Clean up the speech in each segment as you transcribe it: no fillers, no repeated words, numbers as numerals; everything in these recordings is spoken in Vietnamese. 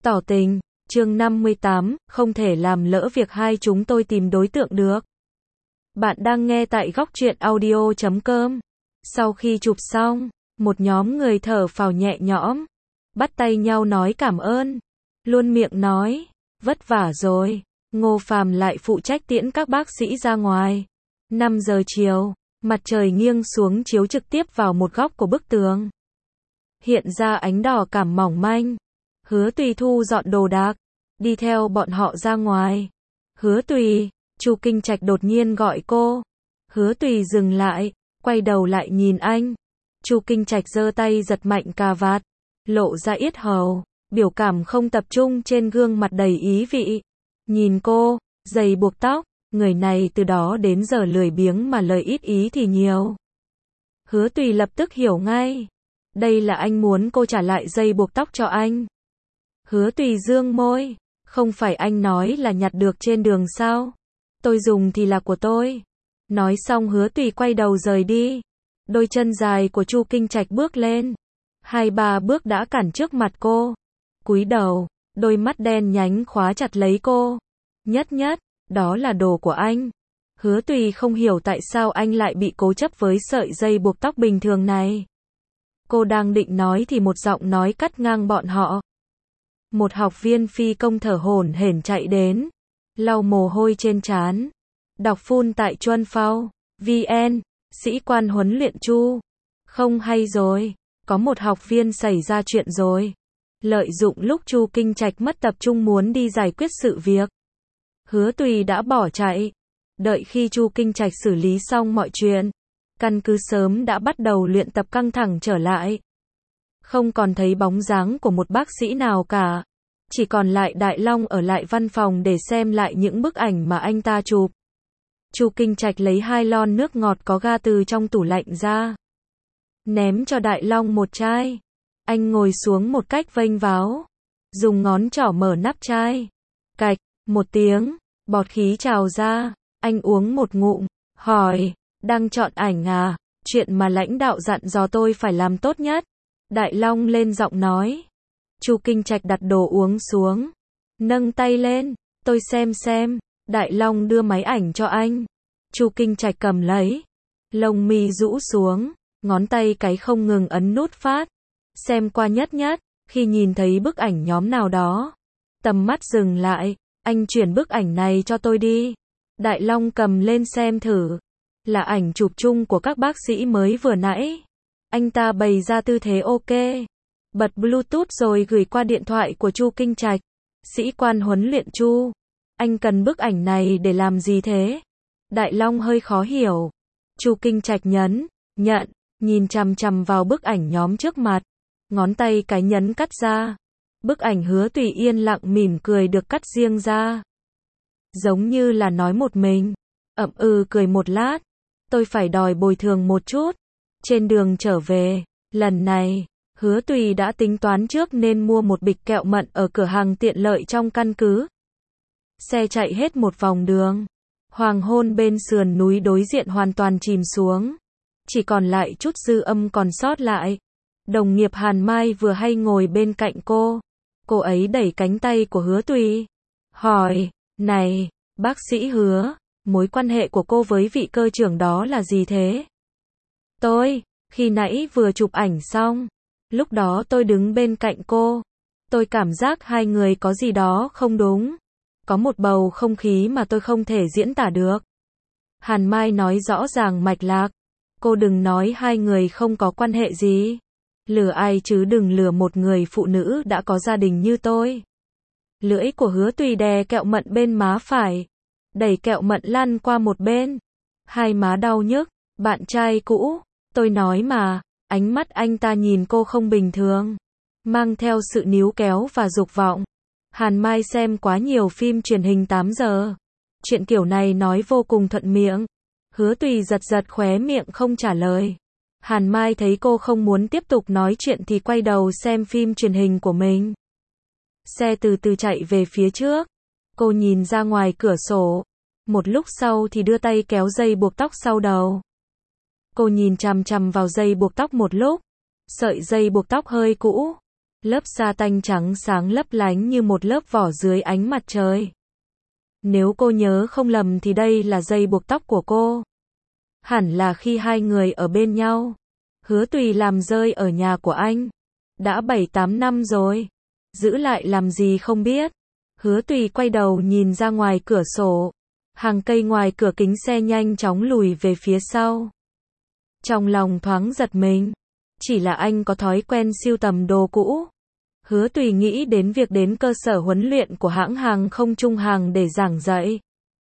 Tỏ tình, chương 58, không thể làm lỡ việc hai chúng tôi tìm đối tượng được. Bạn đang nghe tại góc truyện audio.com. Sau khi chụp xong, một nhóm người thở phào nhẹ nhõm, bắt tay nhau nói cảm ơn, luôn miệng nói, vất vả rồi. Ngô Phàm lại phụ trách tiễn các bác sĩ ra ngoài. 5 giờ chiều, mặt trời nghiêng xuống chiếu trực tiếp vào một góc của bức tường. Hiện ra ánh đỏ cảm mỏng manh. Hứa Tùy thu dọn đồ đạc, đi theo bọn họ ra ngoài. Hứa Tùy, Chu Kinh Trạch đột nhiên gọi cô. Hứa Tùy dừng lại, quay đầu lại nhìn anh. Chu Kinh Trạch giơ tay giật mạnh cà vạt, lộ ra yết hầu, biểu cảm không tập trung trên gương mặt đầy ý vị. Nhìn cô, giày buộc tóc, người này từ đó đến giờ lười biếng mà lời ít ý thì nhiều. Hứa Tùy lập tức hiểu ngay. Đây là anh muốn cô trả lại dây buộc tóc cho anh. Hứa Tùy dương môi, không phải anh nói là nhặt được trên đường sao? Tôi dùng thì là của tôi. Nói xong Hứa Tùy quay đầu rời đi. Đôi chân dài của Chu Kinh Trạch bước lên. 2-3 bước đã cản trước mặt cô. Cúi đầu, đôi mắt đen nhánh khóa chặt lấy cô. Nhất, đó là đồ của anh. Hứa Tùy không hiểu tại sao anh lại bị cố chấp với sợi dây buộc tóc bình thường này. Cô đang định nói thì một giọng nói cắt ngang bọn họ. Một học viên phi công thở hổn hển chạy đến, lau mồ hôi trên trán. Đọc phun tại Chuân Phao VN, sĩ quan huấn luyện Chu. Không hay rồi, có một học viên xảy ra chuyện rồi. Lợi dụng lúc Chu Kinh Trạch mất tập trung muốn đi giải quyết sự việc, Hứa Tùy đã bỏ chạy. Đợi khi Chu Kinh Trạch xử lý xong mọi chuyện, căn cứ sớm đã bắt đầu luyện tập căng thẳng trở lại. Không còn thấy bóng dáng của một bác sĩ nào cả. Chỉ còn lại Đại Long ở lại văn phòng để xem lại những bức ảnh mà anh ta chụp. Chu Kinh Trạch lấy 2 lon nước ngọt có ga từ trong tủ lạnh ra, ném cho Đại Long một chai. Anh ngồi xuống một cách vênh váo, dùng ngón trỏ mở nắp chai. Cạch, một tiếng, bọt khí trào ra. Anh uống một ngụm, hỏi, đang chọn ảnh à? Chuyện mà lãnh đạo dặn dò tôi phải làm tốt nhất. Đại Long lên giọng nói. Chu Kinh Trạch đặt đồ uống xuống, nâng tay lên, tôi xem. Đại Long đưa máy ảnh cho anh. Chu Kinh Trạch cầm lấy, lông mi rũ xuống, ngón tay cái không ngừng ấn nút phát. Xem qua nhất, khi nhìn thấy bức ảnh nhóm nào đó, tầm mắt dừng lại, anh chuyển bức ảnh này cho tôi đi. Đại Long cầm lên xem thử, là ảnh chụp chung của các bác sĩ mới vừa nãy. Anh ta bày ra tư thế ok, bật Bluetooth rồi gửi qua điện thoại của Chu Kinh Trạch. Sĩ quan huấn luyện Chu, anh cần bức ảnh này để làm gì thế? Đại Long hơi khó hiểu. Chu Kinh Trạch nhận, nhìn chằm chằm vào bức ảnh nhóm trước mặt, ngón tay cái nhấn cắt ra. Bức ảnh Hứa Tùy yên lặng mỉm cười được cắt riêng ra. Giống như là nói một mình, cười một lát. Tôi phải đòi bồi thường một chút. Trên đường trở về, lần này, Hứa Tùy đã tính toán trước nên mua một bịch kẹo mận ở cửa hàng tiện lợi trong căn cứ. Xe chạy hết một vòng đường. Hoàng hôn bên sườn núi đối diện hoàn toàn chìm xuống. Chỉ còn lại chút dư âm còn sót lại. Đồng nghiệp Hàn Mai vừa hay ngồi bên cạnh cô. Cô ấy đẩy cánh tay của Hứa Tùy, hỏi, này, bác sĩ Hứa, mối quan hệ của cô với vị cơ trưởng đó là gì thế? Khi nãy vừa chụp ảnh xong, lúc đó tôi đứng bên cạnh cô. Tôi cảm giác hai người có gì đó không đúng. Có một bầu không khí mà tôi không thể diễn tả được. Hàn Mai nói rõ ràng mạch lạc. Cô đừng nói hai người không có quan hệ gì. Lừa ai chứ đừng lừa một người phụ nữ đã có gia đình như tôi. Lưỡi của Hứa Tùy đè kẹo mận bên má phải, đẩy kẹo mận lăn qua một bên. Hai má đau nhức. Bạn trai cũ, tôi nói mà. Ánh mắt anh ta nhìn cô không bình thường, mang theo sự níu kéo và dục vọng. Hàn Mai xem quá nhiều phim truyền hình 8 giờ. Chuyện kiểu này nói vô cùng thuận miệng. Hứa Tùy giật khóe miệng không trả lời. Hàn Mai thấy cô không muốn tiếp tục nói chuyện thì quay đầu xem phim truyền hình của mình. Xe từ từ chạy về phía trước. Cô nhìn ra ngoài cửa sổ. Một lúc sau thì đưa tay kéo dây buộc tóc sau đầu. Cô nhìn chằm chằm vào dây buộc tóc một lúc. Sợi dây buộc tóc hơi cũ, Lớp sa tanh trắng sáng lấp lánh như một lớp vỏ dưới ánh mặt trời. Nếu cô nhớ không lầm thì đây là dây buộc tóc của cô. Hẳn là khi hai người ở bên nhau. Hứa Tùy làm rơi ở nhà của anh. Đã 7-8 năm rồi. Giữ lại làm gì không biết. Hứa Tùy quay đầu nhìn ra ngoài cửa sổ. Hàng cây ngoài cửa kính xe nhanh chóng lùi về phía sau. Trong lòng thoáng giật mình. Chỉ là anh có thói quen sưu tầm đồ cũ. Hứa Tùy nghĩ đến việc đến cơ sở huấn luyện của hãng hàng không Trung Hàng để giảng dạy.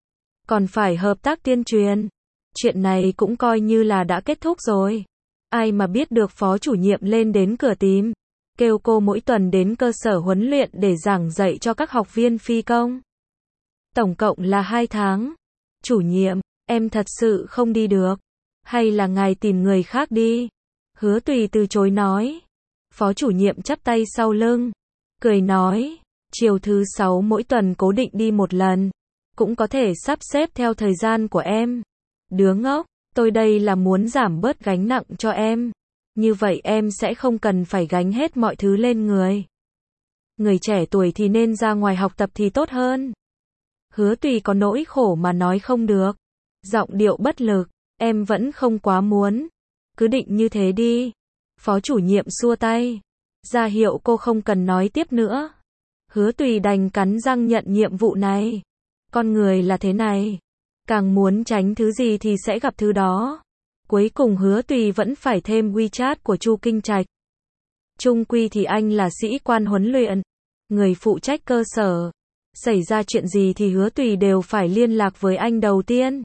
Còn phải hợp tác tuyên truyền. Chuyện này cũng coi như là đã kết thúc rồi. Ai mà biết được phó chủ nhiệm lên đến cửa tìm. Kêu cô mỗi tuần đến cơ sở huấn luyện để giảng dạy cho các học viên phi công. Tổng cộng là 2 tháng. Chủ nhiệm, em thật sự không đi được. Hay là ngài tìm người khác đi. Hứa Tùy từ chối nói. Phó chủ nhiệm chắp tay sau lưng. Cười nói. Chiều thứ 6 mỗi tuần cố định đi một lần. Cũng có thể sắp xếp theo thời gian của em. Đứa ngốc, tôi đây là muốn giảm bớt gánh nặng cho em. Như vậy em sẽ không cần phải gánh hết mọi thứ lên người. Người trẻ tuổi thì nên ra ngoài học tập thì tốt hơn. Hứa Tùy có nỗi khổ mà nói không được. Giọng điệu bất lực, em vẫn không quá muốn. Cứ định như thế đi. Phó chủ nhiệm xua tay. Ra hiệu cô không cần nói tiếp nữa. Hứa Tùy đành cắn răng nhận nhiệm vụ này. Con người là thế này. Càng muốn tránh thứ gì thì sẽ gặp thứ đó. Cuối cùng Hứa Tùy vẫn phải thêm WeChat của Chu Kinh Trạch. Chung quy thì anh là sĩ quan huấn luyện. Người phụ trách cơ sở. Xảy ra chuyện gì thì Hứa Tùy đều phải liên lạc với anh đầu tiên.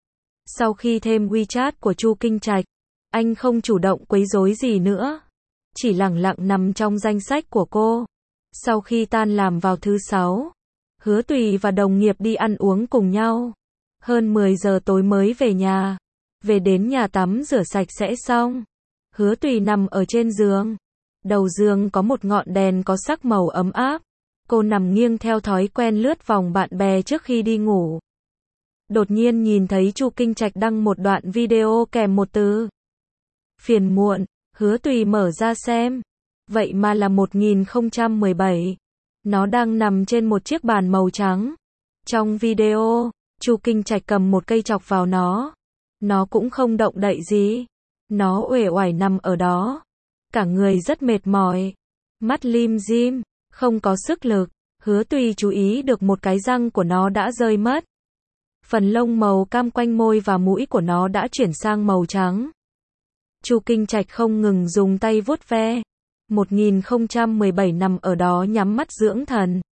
Sau khi thêm WeChat của Chu Kinh Trạch, anh không chủ động quấy rối gì nữa. Chỉ lẳng lặng nằm trong danh sách của cô. Sau khi tan làm vào thứ 6, Hứa Tùy và đồng nghiệp đi ăn uống cùng nhau. Hơn 10 giờ tối mới về nhà. Về đến nhà tắm rửa sạch sẽ xong. Hứa Tùy nằm ở trên giường. Đầu giường có một ngọn đèn có sắc màu ấm áp. Cô nằm nghiêng theo thói quen lướt vòng bạn bè trước khi đi ngủ. Đột nhiên nhìn thấy Chu Kinh Trạch đăng một đoạn video kèm một từ. Phiền muộn. Hứa Tùy mở ra xem. Vậy mà là 1017. Nó đang nằm trên một chiếc bàn màu trắng. Trong video, Chu Kinh Trạch cầm một cây chọc vào nó. Nó cũng không động đậy gì. Nó uể oải nằm ở đó. Cả người rất mệt mỏi. Mắt lim dim, không có sức lực. Hứa Tùy chú ý được một cái răng của nó đã rơi mất. Phần lông màu cam quanh môi và mũi của nó đã chuyển sang màu trắng. Chu Kinh Trạch không ngừng dùng tay vuốt ve. 1017 nằm ở đó nhắm mắt dưỡng thần.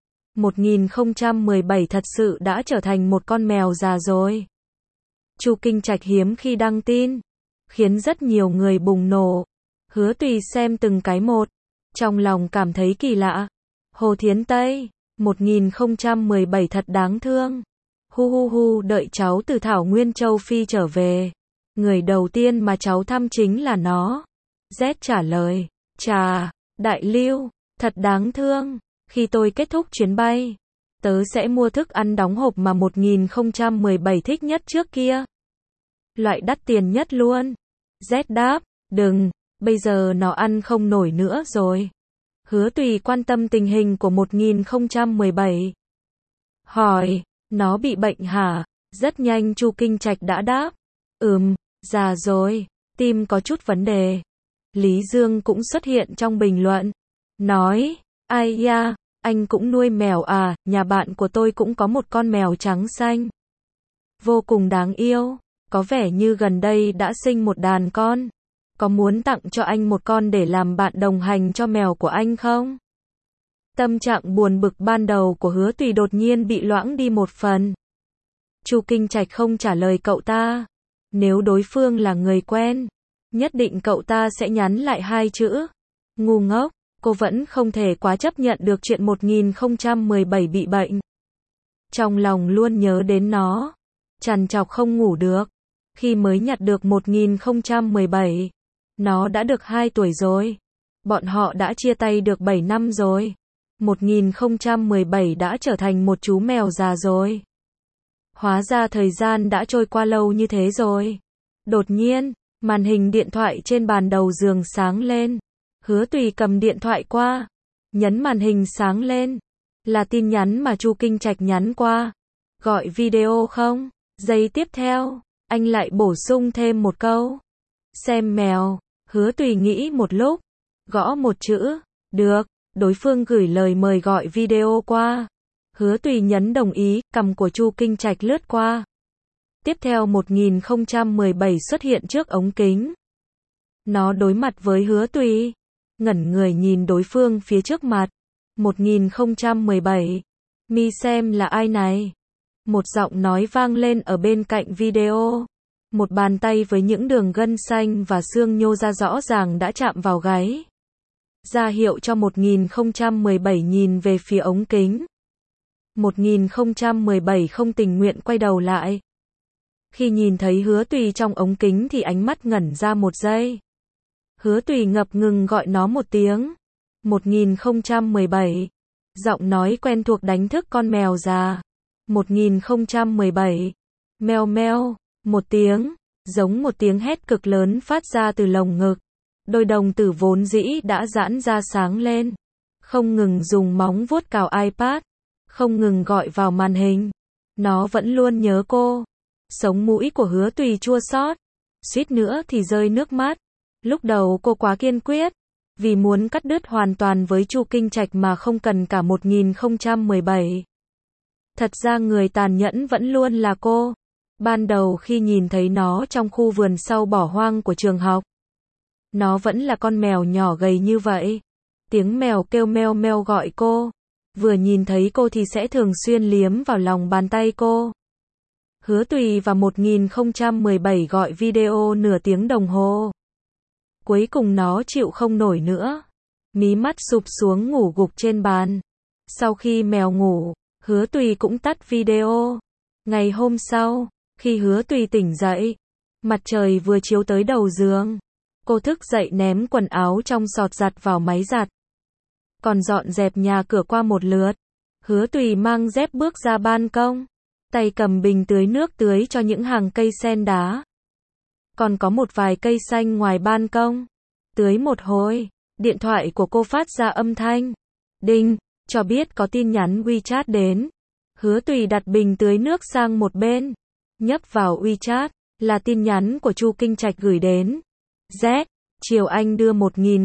1017 thật sự đã trở thành một con mèo già rồi. Chu Kinh Trạch hiếm khi đăng tin, khiến rất nhiều người bùng nổ. Hứa Tùy xem từng cái một, trong lòng cảm thấy kỳ lạ. Hồ Thiến Tây, 1017 thật đáng thương. Hu hu hu, đợi cháu từ Thảo Nguyên Châu Phi trở về. Người đầu tiên mà cháu thăm chính là nó. Z trả lời, chà, Đại Lưu, thật đáng thương. Khi tôi kết thúc chuyến bay, tớ sẽ mua thức ăn đóng hộp mà 1017 thích nhất trước kia. Loại đắt tiền nhất luôn. Z đáp, đừng, bây giờ nó ăn không nổi nữa rồi. Hứa Tùy quan tâm tình hình của 1017. Hỏi, nó bị bệnh hả? Rất nhanh Chu Kinh Trạch đã đáp. Già rồi, tim có chút vấn đề. Lý Dương cũng xuất hiện trong bình luận. Nói, ai da, anh cũng nuôi mèo à, nhà bạn của tôi cũng có một con mèo trắng xanh. Vô cùng đáng yêu, có vẻ như gần đây đã sinh một đàn con. Có muốn tặng cho anh một con để làm bạn đồng hành cho mèo của anh không? Tâm trạng buồn bực ban đầu của Hứa Tùy đột nhiên bị loãng đi một phần. Chu Kinh Trạch không trả lời cậu ta. Nếu đối phương là người quen, nhất định cậu ta sẽ nhắn lại 2 chữ. Ngu ngốc, cô vẫn không thể quá chấp nhận được chuyện 1017 bị bệnh. Trong lòng luôn nhớ đến nó. Trằn trọc không ngủ được. Khi mới nhặt được 1017, nó đã được 2 tuổi rồi. Bọn họ đã chia tay được 7 năm rồi. 1017 đã trở thành một chú mèo già rồi. Hóa ra thời gian đã trôi qua lâu như thế rồi. Đột nhiên, màn hình điện thoại trên bàn đầu giường sáng lên. Hứa Tùy cầm điện thoại qua, nhấn màn hình sáng lên. Là tin nhắn mà Chu Kinh Trạch nhắn qua. Gọi video không? Giây tiếp theo, anh lại bổ sung thêm một câu. Xem mèo. Hứa Tùy nghĩ một lúc, gõ một chữ. Được. Đối phương gửi lời mời gọi video qua. Hứa Tùy nhấn đồng ý, cằm của Chu Kinh Trạch lướt qua. Tiếp theo 1017 xuất hiện trước ống kính. Nó đối mặt với Hứa Tùy, ngẩn người nhìn đối phương phía trước mặt. 1017. Mi xem là ai này? Một giọng nói vang lên ở bên cạnh video. Một bàn tay với những đường gân xanh và xương nhô ra rõ ràng đã chạm vào gáy. Ra hiệu cho 1017 nhìn về phía ống kính. 1017 không tình nguyện quay đầu lại. Khi nhìn thấy Hứa Tùy trong ống kính thì ánh mắt ngẩn ra một giây. Hứa Tùy ngập ngừng gọi nó một tiếng. 1017. Giọng nói quen thuộc đánh thức con mèo già. 1017. Meo meo. Một tiếng, giống một tiếng hét cực lớn phát ra từ lồng ngực. Đôi đồng tử vốn dĩ đã giãn ra sáng lên. Không ngừng dùng móng vuốt cào iPad. Không ngừng gọi vào màn hình. Nó vẫn luôn nhớ cô. Sống mũi của Hứa Tùy chua xót. Suýt nữa thì rơi nước mắt. Lúc đầu cô quá kiên quyết. Vì muốn cắt đứt hoàn toàn với Chu Kinh Trạch mà không cần cả 1017. Thật ra người tàn nhẫn vẫn luôn là cô. Ban đầu khi nhìn thấy nó trong khu vườn sau bỏ hoang của trường học. Nó vẫn là con mèo nhỏ gầy như vậy. Tiếng mèo kêu meo meo gọi cô. Vừa nhìn thấy cô thì sẽ thường xuyên liếm vào lòng bàn tay cô. Hứa Tùy và 1017 gọi video nửa tiếng đồng hồ. Cuối cùng nó chịu không nổi nữa. Mí mắt sụp xuống ngủ gục trên bàn. Sau khi mèo ngủ, Hứa Tùy cũng tắt video. Ngày hôm sau, khi Hứa Tùy tỉnh dậy, mặt trời vừa chiếu tới đầu giường. Cô thức dậy ném quần áo trong xọt giặt vào máy giặt. Còn dọn dẹp nhà cửa qua một lượt. Hứa Tùy mang dép bước ra ban công. Tay cầm bình tưới nước tưới cho những hàng cây sen đá. Còn có một vài cây xanh ngoài ban công. Tưới một hồi, điện thoại của cô phát ra âm thanh. Đinh, cho biết có tin nhắn WeChat đến. Hứa Tùy đặt bình tưới nước sang một bên. Nhấp vào WeChat, là tin nhắn của Chu Kinh Trạch gửi đến. Z, chiều anh đưa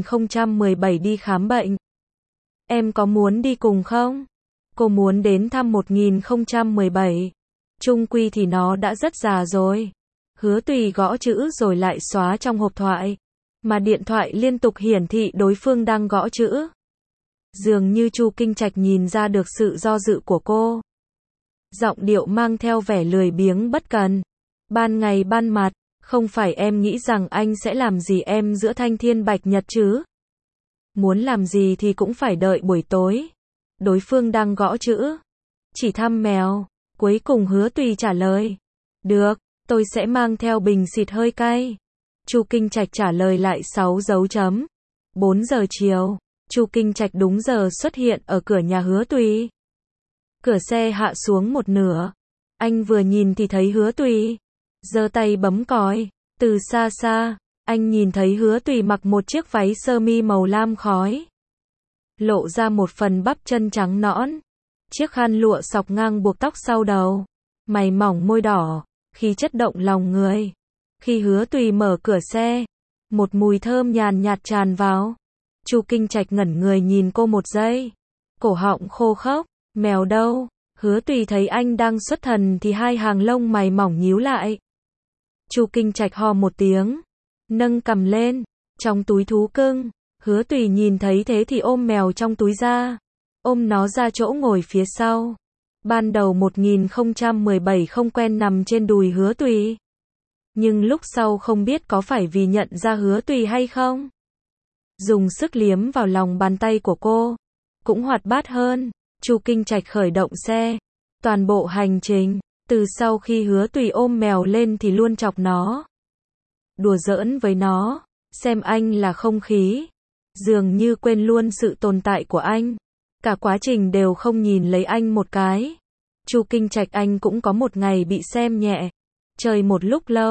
1017 đi khám bệnh. Em có muốn đi cùng không? Cô muốn đến thăm 1017. Chung quy thì nó đã rất già rồi. Hứa Tùy gõ chữ rồi lại xóa trong hộp thoại. Mà điện thoại liên tục hiển thị đối phương đang gõ chữ. Dường như Chu Kinh Trạch nhìn ra được sự do dự của cô. Giọng điệu mang theo vẻ lười biếng bất cần. Ban ngày ban mặt, không phải em nghĩ rằng anh sẽ làm gì em giữa thanh thiên bạch nhật chứ? Muốn làm gì thì cũng phải đợi buổi tối. Đối phương đang gõ chữ. Chỉ thăm mèo. Cuối cùng Hứa Tùy trả lời. Được, tôi sẽ mang theo bình xịt hơi cay. Chu Kinh Trạch trả lời lại 6 dấu chấm. 4 giờ chiều, Chu Kinh Trạch đúng giờ xuất hiện ở cửa nhà Hứa Tùy. Cửa xe hạ xuống một nửa. Anh vừa nhìn thì thấy Hứa Tùy. Giơ tay bấm còi. Từ xa xa, anh nhìn thấy Hứa Tùy mặc một chiếc váy sơ mi màu lam khói. Lộ ra một phần bắp chân trắng nõn. Chiếc khăn lụa xọc ngang buộc tóc sau đầu. Mày mỏng môi đỏ, khí chất động lòng người. Khi Hứa Tùy mở cửa xe, một mùi thơm nhàn nhạt tràn vào. Chu Kinh Trạch ngẩn người nhìn cô một giây. Cổ họng khô khốc. Mèo đâu? Hứa Tùy thấy anh đang xuất thần thì hai hàng lông mày mỏng nhíu lại. Chu Kinh Trạch ho một tiếng, nâng cằm lên. Trong túi thú cưng, Hứa Tùy nhìn thấy thế thì ôm mèo trong túi ra. Ôm nó ra chỗ ngồi phía sau. Ban đầu 1017 không quen nằm trên đùi Hứa Tùy. Nhưng lúc sau không biết có phải vì nhận ra Hứa Tùy hay không. Dùng sức liếm vào lòng bàn tay của cô. Cũng hoạt bát hơn. Chu Kinh Trạch khởi động xe. Toàn bộ hành trình, từ sau khi Hứa Tùy ôm mèo lên thì luôn chọc nó. Đùa giỡn với nó. Xem anh là không khí. Dường như quên luôn sự tồn tại của anh. Cả quá trình đều không nhìn lấy anh một cái. Chu Kinh Trạch anh cũng có một ngày bị xem nhẹ. Chơi một lúc lâu.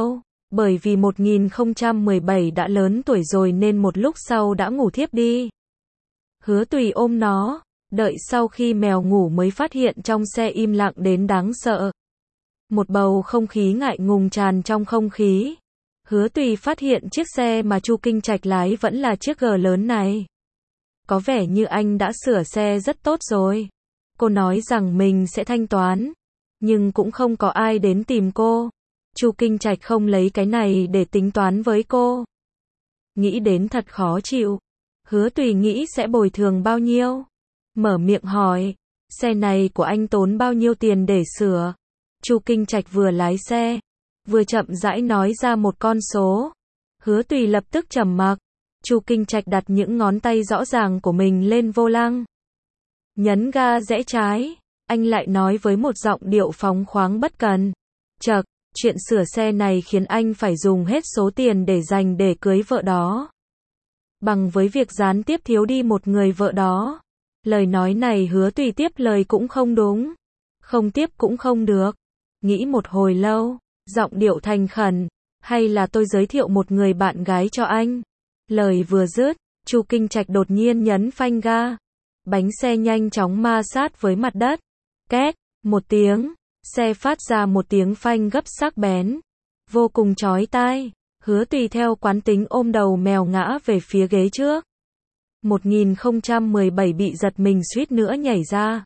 Bởi vì 1017 đã lớn tuổi rồi nên một lúc sau đã ngủ thiếp đi. Hứa Tùy ôm nó, đợi sau khi mèo ngủ mới phát hiện trong xe im lặng đến đáng sợ. Một bầu không khí ngại ngùng tràn trong không khí. Hứa Tùy phát hiện chiếc xe mà Chu Kinh Trạch lái vẫn là chiếc G lớn này. Có vẻ như anh đã sửa xe rất tốt rồi. Cô nói rằng mình sẽ thanh toán, nhưng cũng không có ai đến tìm cô. Chu Kinh Trạch không lấy cái này để tính toán với cô. Nghĩ đến thật khó chịu. Hứa Tùy nghĩ sẽ bồi thường bao nhiêu. Mở miệng hỏi, xe này của anh tốn bao nhiêu tiền để sửa? Chu Kinh Trạch vừa lái xe, vừa chậm rãi nói ra một con số. Hứa Tùy lập tức trầm mặc. Chu Kinh Trạch đặt những ngón tay rõ ràng của mình lên vô lăng. Nhấn ga rẽ trái, anh lại nói với một giọng điệu phóng khoáng bất cần. Chậc, chuyện sửa xe này khiến anh phải dùng hết số tiền để dành để cưới vợ đó. Bằng với việc gián tiếp thiếu đi một người vợ đó. Lời nói này Hứa Tùy tiếp lời cũng không đúng. Không tiếp cũng không được. Nghĩ một hồi lâu, giọng điệu thành khẩn. Hay là tôi giới thiệu một người bạn gái cho anh. Lời vừa dứt, Chu Kinh Trạch đột nhiên nhấn phanh ga. Bánh xe nhanh chóng ma sát với mặt đất. Két, một tiếng, xe phát ra một tiếng phanh gấp sắc bén. Vô cùng chói tai. Hứa Tùy theo quán tính ôm đầu mèo ngã về phía ghế trước. 1017 bị giật mình suýt nữa nhảy ra.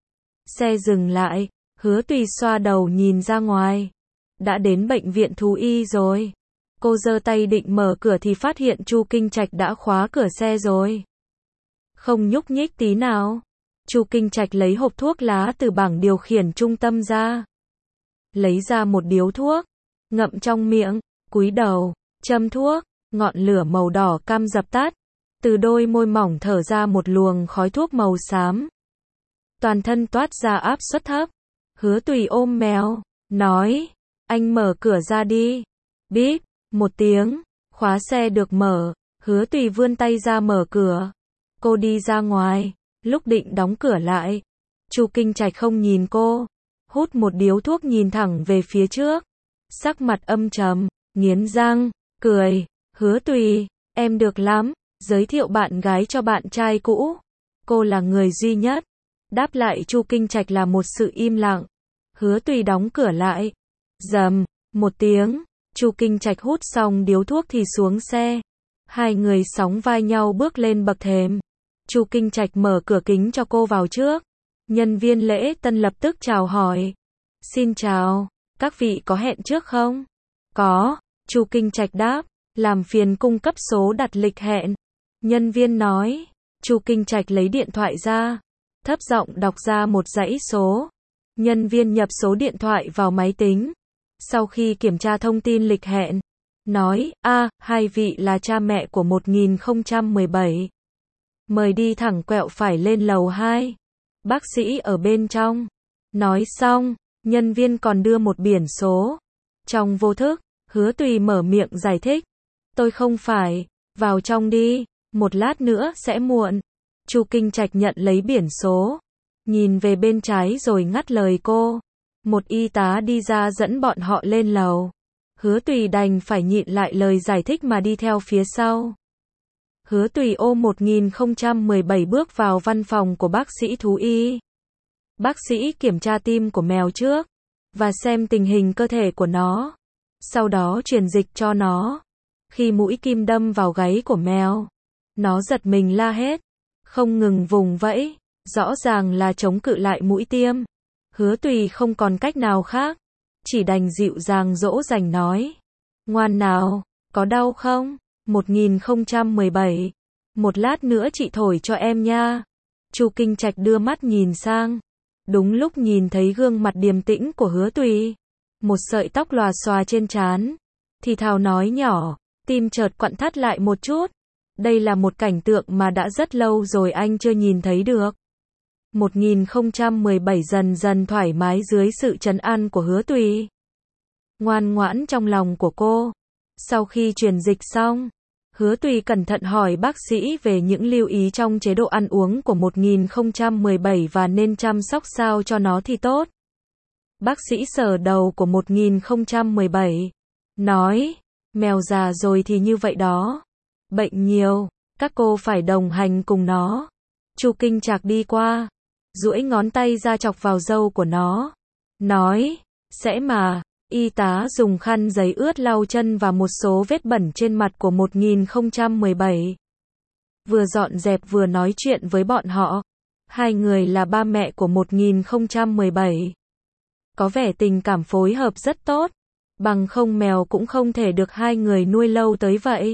Xe dừng lại, Hứa Tùy xoa đầu nhìn ra ngoài. Đã đến bệnh viện thú y rồi. Cô giơ tay định mở cửa thì phát hiện Chu Kinh Trạch đã khóa cửa xe rồi. Không nhúc nhích tí nào. Chu Kinh Trạch lấy hộp thuốc lá từ bảng điều khiển trung tâm ra. Lấy ra một điếu thuốc, ngậm trong miệng, cúi đầu, châm thuốc, ngọn lửa màu đỏ cam dập tắt. Từ đôi môi mỏng thở ra một luồng khói thuốc màu xám. Toàn thân toát ra áp suất thấp. Hứa Tùy ôm mèo, nói, anh mở cửa ra đi. Bíp, một tiếng, khóa xe được mở. Hứa Tùy vươn tay ra mở cửa. Cô đi ra ngoài, lúc định đóng cửa lại. Chu Kinh Trạch không nhìn cô, hút một điếu thuốc nhìn thẳng về phía trước. Sắc mặt âm trầm, nghiến răng, cười. Hứa Tùy, em được lắm, giới thiệu bạn gái cho bạn trai cũ. Cô là người duy nhất. Đáp lại Chu Kinh Trạch là một sự im lặng. Hứa Tùy đóng cửa lại. Rầm, một tiếng, Chu Kinh Trạch hút xong điếu thuốc thì xuống xe. Hai người sóng vai nhau bước lên bậc thềm. Chu Kinh Trạch mở cửa kính cho cô vào trước. Nhân viên lễ tân lập tức chào hỏi. Xin chào, các vị có hẹn trước không? Có, Chu Kinh Trạch đáp. Làm phiền cung cấp số đặt lịch hẹn. Nhân viên nói. Chu Kinh Trạch lấy điện thoại ra, thấp giọng đọc ra một dãy số. Nhân viên nhập số điện thoại vào máy tính. Sau khi kiểm tra thông tin lịch hẹn, nói, hai vị là cha mẹ của 1017. Mời đi thẳng quẹo phải lên lầu 2. Bác sĩ ở bên trong. Nói xong, nhân viên còn đưa một biển số. Trong vô thức, Hứa Tùy mở miệng giải thích. Tôi không phải, vào trong đi, một lát nữa sẽ muộn. Chu Kinh Trạch nhận lấy biển số, nhìn về bên trái rồi ngắt lời cô. Một y tá đi ra dẫn bọn họ lên lầu. Hứa Tùy đành phải nhịn lại lời giải thích mà đi theo phía sau. Hứa Tùy ôm 1017 bước vào văn phòng của bác sĩ thú y. Bác sĩ kiểm tra tim của mèo trước, và xem tình hình cơ thể của nó. Sau đó truyền dịch cho nó. Khi mũi kim đâm vào gáy của mèo, nó giật mình la hét, không ngừng vùng vẫy, rõ ràng là chống cự lại mũi tiêm. Hứa Tùy không còn cách nào khác, chỉ đành dịu dàng dỗ dành nói. Ngoan nào, có đau không? 1017. Một lát nữa chị thổi cho em nha. Chu Kinh Trạch đưa mắt nhìn sang. Đúng lúc nhìn thấy gương mặt điềm tĩnh của Hứa Tùy. Một sợi tóc lòa xòa trên trán. Thì thào nói nhỏ, tim chợt quặn thắt lại một chút. Đây là một cảnh tượng mà đã rất lâu rồi anh chưa nhìn thấy được. 1017 dần dần thoải mái dưới sự trấn an của Hứa Tùy. Ngoan ngoãn trong lòng của cô. Sau khi truyền dịch xong, Hứa Tùy cẩn thận hỏi bác sĩ về những lưu ý trong chế độ ăn uống của 1017 và nên chăm sóc sao cho nó thì tốt. Bác sĩ sờ đầu của 1017. nói, mèo già rồi thì như vậy đó. Bệnh nhiều, các cô phải đồng hành cùng nó. Chu Kinh Trạc đi qua, duỗi ngón tay ra chọc vào râu của nó. Nói, sẽ mà. Y tá dùng khăn giấy ướt lau chân và một số vết bẩn trên mặt của 1017. Vừa dọn dẹp vừa nói chuyện với bọn họ. Hai người là ba mẹ của 1017. Có vẻ tình cảm phối hợp rất tốt. Bằng không mèo cũng không thể được hai người nuôi lâu tới vậy.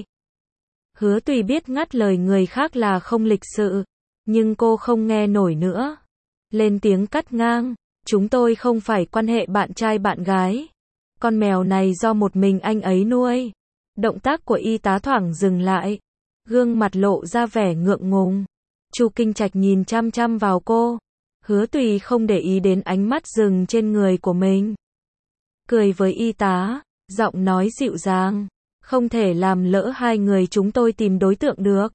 Hứa Tùy biết ngắt lời người khác là không lịch sự. Nhưng cô không nghe nổi nữa. Lên tiếng cắt ngang. Chúng tôi không phải quan hệ bạn trai bạn gái. Con mèo này do một mình anh ấy nuôi. Động tác của y tá thoảng dừng lại. Gương mặt lộ ra vẻ ngượng ngùng. Chu Kinh Trạch nhìn chăm chăm vào cô. Hứa Tùy không để ý đến ánh mắt dừng trên người của mình. Cười với y tá, giọng nói dịu dàng. Không thể làm lỡ hai người chúng tôi tìm đối tượng được.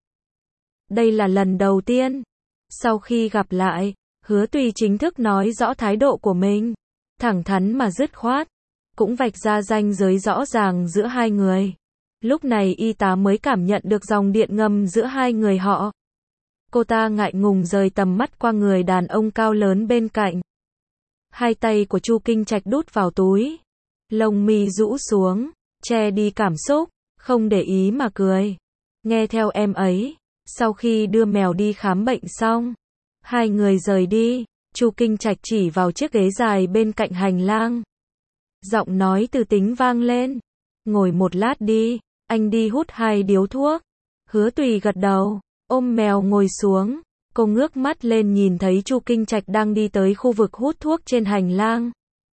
Đây là lần đầu tiên. Sau khi gặp lại, Hứa Tùy chính thức nói rõ thái độ của mình. Thẳng thắn mà dứt khoát. Cũng vạch ra ranh giới rõ ràng giữa hai người. Lúc này y tá mới cảm nhận được dòng điện ngầm giữa hai người họ. Cô ta ngại ngùng rời tầm mắt qua người đàn ông cao lớn bên cạnh. Hai tay của Chu Kinh Trạch đút vào túi. Lông mi rũ xuống, che đi cảm xúc, không để ý mà cười. Nghe theo em ấy. Sau khi đưa mèo đi khám bệnh xong, hai người rời đi. Chu Kinh Trạch chỉ vào chiếc ghế dài bên cạnh hành lang. Giọng nói từ tính vang lên. Ngồi một lát đi, anh đi hút 2 điếu thuốc. Hứa Tùy gật đầu, ôm mèo ngồi xuống. Cô ngước mắt lên nhìn thấy Chu Kinh Trạch đang đi tới khu vực hút thuốc trên hành lang.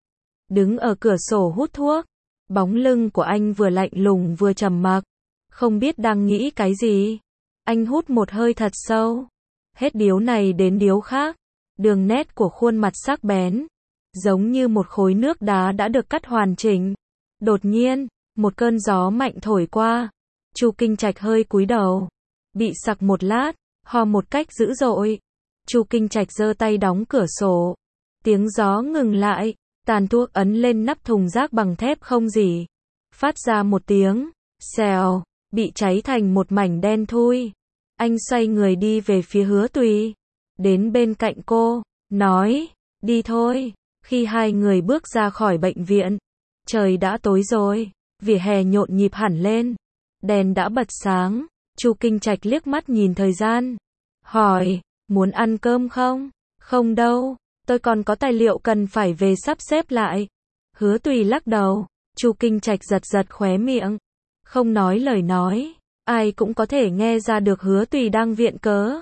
Đứng ở cửa sổ hút thuốc. Bóng lưng của anh vừa lạnh lùng vừa trầm mặc. Không biết đang nghĩ cái gì. Anh hút một hơi thật sâu. Hết điếu này đến điếu khác. Đường nét của khuôn mặt sắc bén. Giống như một khối nước đá đã được cắt hoàn chỉnh. Đột nhiên, một cơn gió mạnh thổi qua. Chu Kinh Trạch hơi cúi đầu. Bị sặc một lát, ho một cách dữ dội. Chu Kinh Trạch giơ tay đóng cửa sổ. Tiếng gió ngừng lại, tàn thuốc ấn lên nắp thùng rác bằng thép không rỉ. Phát ra một tiếng, xèo, bị cháy thành một mảnh đen thui. Anh xoay người đi về phía Hứa Tùy. Đến bên cạnh cô, nói, đi thôi. Khi hai người bước ra khỏi bệnh viện, trời đã tối rồi, vỉa hè nhộn nhịp hẳn lên, đèn đã bật sáng. Chu Kinh Trạch liếc mắt nhìn thời gian, hỏi, muốn ăn cơm không? Không đâu, tôi còn có tài liệu cần phải về sắp xếp lại. Hứa Tùy lắc đầu. Chu Kinh Trạch giật giật khóe miệng, không nói lời nói. Ai cũng có thể nghe ra được Hứa Tùy đang viện cớ.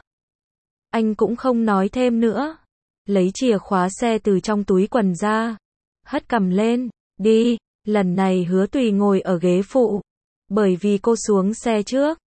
Anh cũng không nói thêm nữa. Lấy chìa khóa xe từ trong túi quần ra. Hất cằm lên, đi. Lần này Hứa Tùy ngồi ở ghế phụ. Bởi vì cô xuống xe trước.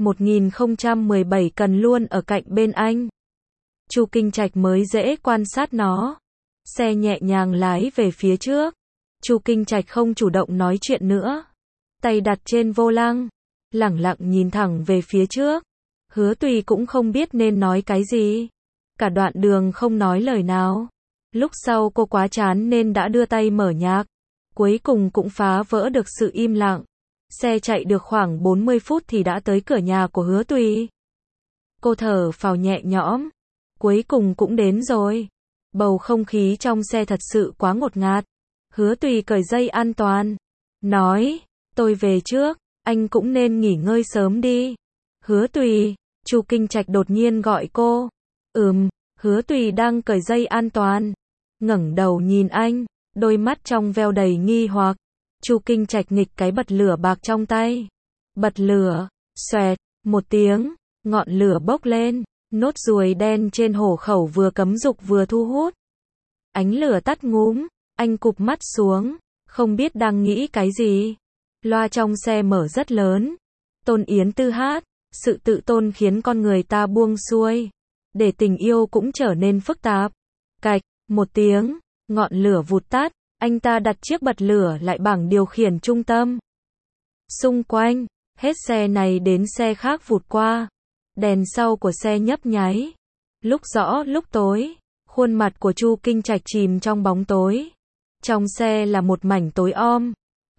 1017 cần luôn ở cạnh bên anh. Chu Kinh Trạch mới dễ quan sát nó. Xe nhẹ nhàng lái về phía trước. Chu Kinh Trạch không chủ động nói chuyện nữa. Tay đặt trên vô lăng. Lẳng lặng nhìn thẳng về phía trước. Hứa Tùy cũng không biết nên nói cái gì. Cả đoạn đường không nói lời nào. Lúc sau cô quá chán nên đã đưa tay mở nhạc. Cuối cùng cũng phá vỡ được sự im lặng. Xe chạy được khoảng 40 phút thì đã tới cửa nhà của Hứa Tùy. Cô thở phào nhẹ nhõm. Cuối cùng cũng đến rồi. Bầu không khí trong xe thật sự quá ngột ngạt. Hứa Tùy cởi dây an toàn. Nói, tôi về trước, anh cũng nên nghỉ ngơi sớm đi. Hứa Tùy, Chu Kinh Trạch đột nhiên gọi cô. Hứa Tùy đang cởi dây an toàn. Ngẩng đầu nhìn anh, đôi mắt trong veo đầy nghi hoặc. Chu Kinh Trạch nghịch cái bật lửa bạc trong tay. Bật lửa, xoẹt, một tiếng, ngọn lửa bốc lên. Nốt ruồi đen trên hổ khẩu vừa cấm dục vừa thu hút. Ánh lửa tắt ngúm, anh cụp mắt xuống, không biết đang nghĩ cái gì. Loa trong xe mở rất lớn. Tôn Yến Tư hát, sự tự tôn khiến con người ta buông xuôi. Để tình yêu cũng trở nên phức tạp. Cạch, một tiếng, ngọn lửa vụt tắt, anh ta đặt chiếc bật lửa lại bảng điều khiển trung tâm. Xung quanh, hết xe này đến xe khác vụt qua. Đèn sau của xe nhấp nháy. Lúc rõ lúc tối, khuôn mặt của Chu Kinh Trạch chìm trong bóng tối. Trong xe là một mảnh tối om.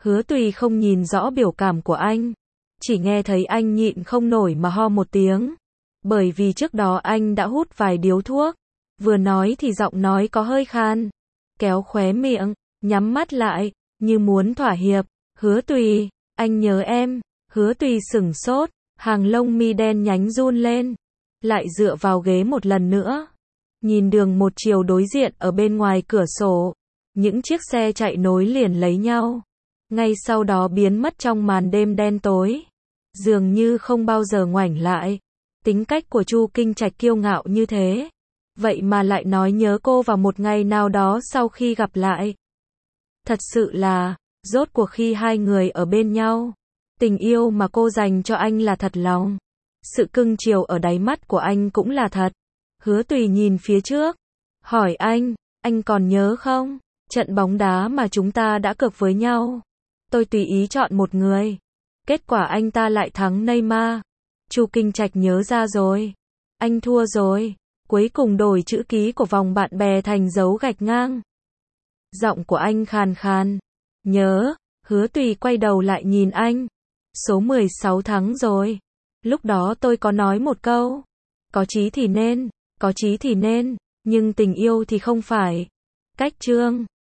Hứa Tùy không nhìn rõ biểu cảm của anh, chỉ nghe thấy anh nhịn không nổi mà ho một tiếng. Bởi vì trước đó anh đã hút vài điếu thuốc, vừa nói thì giọng nói có hơi khan, kéo khóe miệng, nhắm mắt lại, như muốn thỏa hiệp. Hứa Tùy, anh nhớ em. Hứa Tùy sửng sốt, hàng lông mi đen nhánh run lên, lại dựa vào ghế một lần nữa. Nhìn đường một chiều đối diện ở bên ngoài cửa sổ, những chiếc xe chạy nối liền lấy nhau, ngay sau đó biến mất trong màn đêm đen tối, dường như không bao giờ ngoảnh lại. Tính cách của Chu Kinh Trạch kiêu ngạo như thế, vậy mà lại nói nhớ cô vào một ngày nào đó sau khi gặp lại. Thật sự là, rốt cuộc khi hai người ở bên nhau, tình yêu mà cô dành cho anh là thật lòng. Sự cưng chiều ở đáy mắt của anh cũng là thật. Hứa Tùy nhìn phía trước, hỏi anh còn nhớ không? Trận bóng đá mà chúng ta đã cược với nhau. Tôi tùy ý chọn một người. Kết quả anh ta lại thắng Neymar. Chu Kinh Trạch nhớ ra rồi. Anh thua rồi. Cuối cùng đổi chữ ký của vòng bạn bè thành dấu gạch ngang. Giọng của anh khàn khàn. Nhớ. Hứa Tùy quay đầu lại nhìn anh. Số 16 thắng rồi. Lúc đó tôi có nói một câu. Có chí thì nên, nhưng tình yêu thì không phải. Cách chương